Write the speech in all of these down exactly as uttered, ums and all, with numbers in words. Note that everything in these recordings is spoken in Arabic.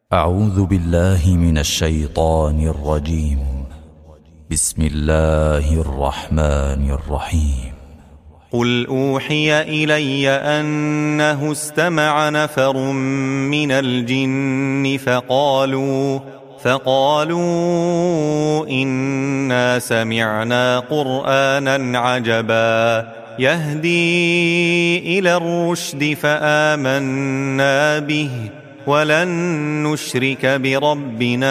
أعوذ بالله من الشيطان الرجيم. بسم الله الرحمن الرحيم. قل أوحي إلي أنه استمع نفر من الجن فقالوا فقالوا إنا سمعنا قرآنا عجبا يهدي إلى الرشد فآمنا به ولن نشرك بربنا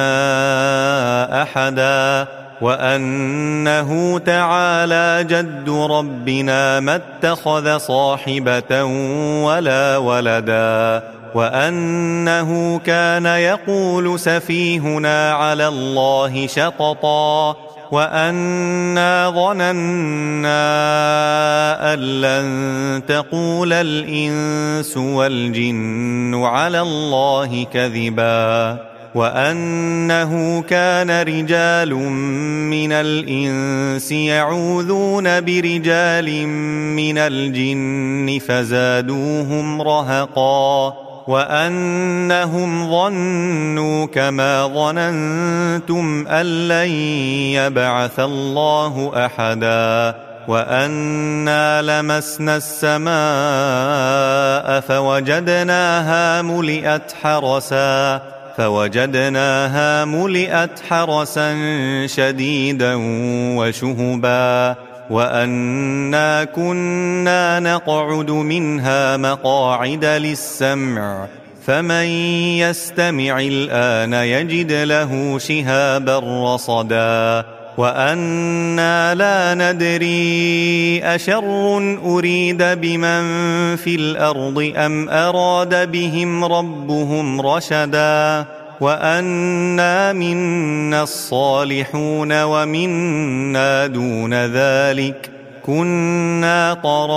أحدا وأنه تعالى جد ربنا ما اتخذ صاحبة ولا ولدا وأنه كان يقول سفيهنا على الله شططا وأنا ظننا أن لن تقول الإنس والجن على الله كذبا وأنه كان رجال من الإنس يعوذون برجال من الجن فزادوهم رهقا وأنهم ظنوا كما ظننتم أن لن يبعث الله أحدا وأنا لمسنا السماء فوجدناها ملئت حرسا فوجدناها ملئت حرسا شديدا وشهبا وأنا كنا نقعد منها مقاعد للسمع فمن يستمع الآن يجد له شهابا رصدا وأنا لا ندري أشر أريد بمن في الأرض أم أراد بهم ربهم رشدا وأنا منا الصالحون ومنا دون ذلك كنا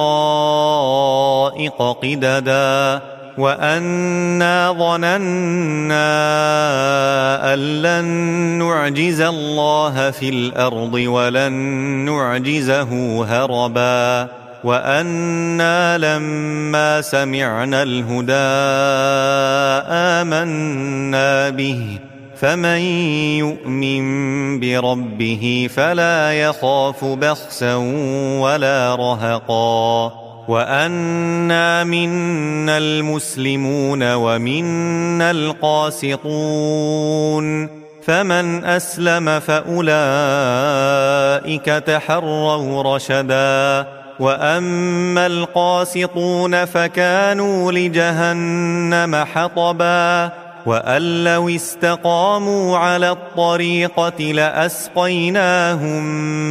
طرائق قددا وأنا ظننا أن لن نعجز الله في الأرض ولن نعجزه هربا وأنا لما سمعنا الهدى آمنا به فمن يؤمن بربه فلا يخاف بخسا ولا رهقا وأنا منا المسلمون ومنا القاسطون فمن أسلم فأولئك تحروا رشدا وأما القاسطون فكانوا لجهنم حطبا وأن لو استقاموا على الطريقة لأسقيناهم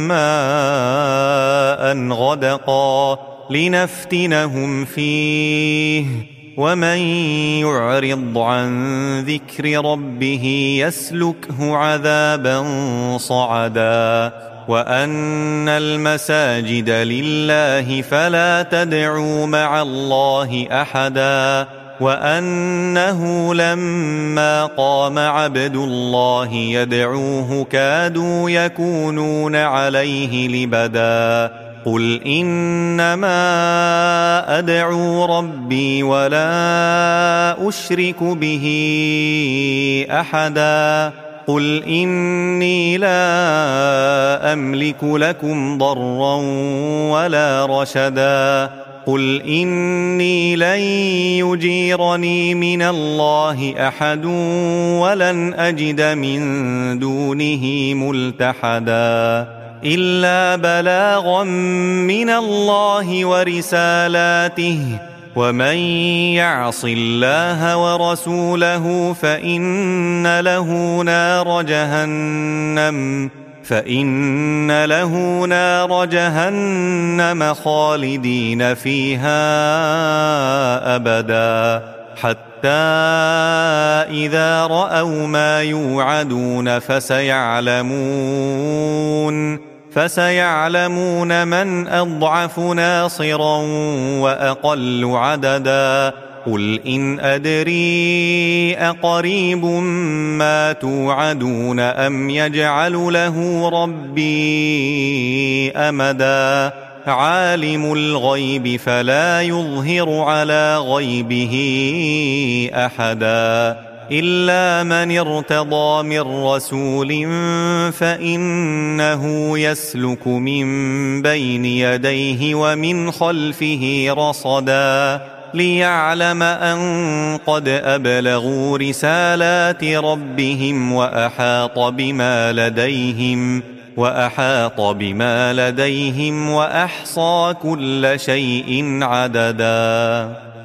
ماء غدقا لنفتنهم فيه ومن يعرض عن ذكر ربه يسلكه عذابا صعدا وأن المساجد لله فلا تدعوا مع الله أحدا وأنه لما قام عبد الله يدعوه كادوا يكونون عليه لبدا قل إنما أدعو ربي ولا أشرك به أحدا قل إني لا أملك لكم ضرا ولا رشدا قل إني لن يجيرني من الله أحد ولن أجد من دونه ملتحدا إلا بلاغا من الله ورسالاته ومن يعص الله ورسوله فإن له نار جهنم فإن له نار جهنم خالدين فيها أبدا حتى إذا رأوا ما يوعدون فسيعلمون فسيعلمون من أضعف ناصرا وأقل عددا قل إن أدري أقريب ما توعدون أم يجعل له ربي أمدا عالم الغيب فلا يظهر على غيبه أحدا إلا من ارتضى من رسول فإنه يسلك من بين يديه ومن خلفه رصدا ليعلم أن قد أبلغوا رسالات ربهم وأحاط بما لديهم وأحاط بما لديهم وأحصى كل شيء عددا.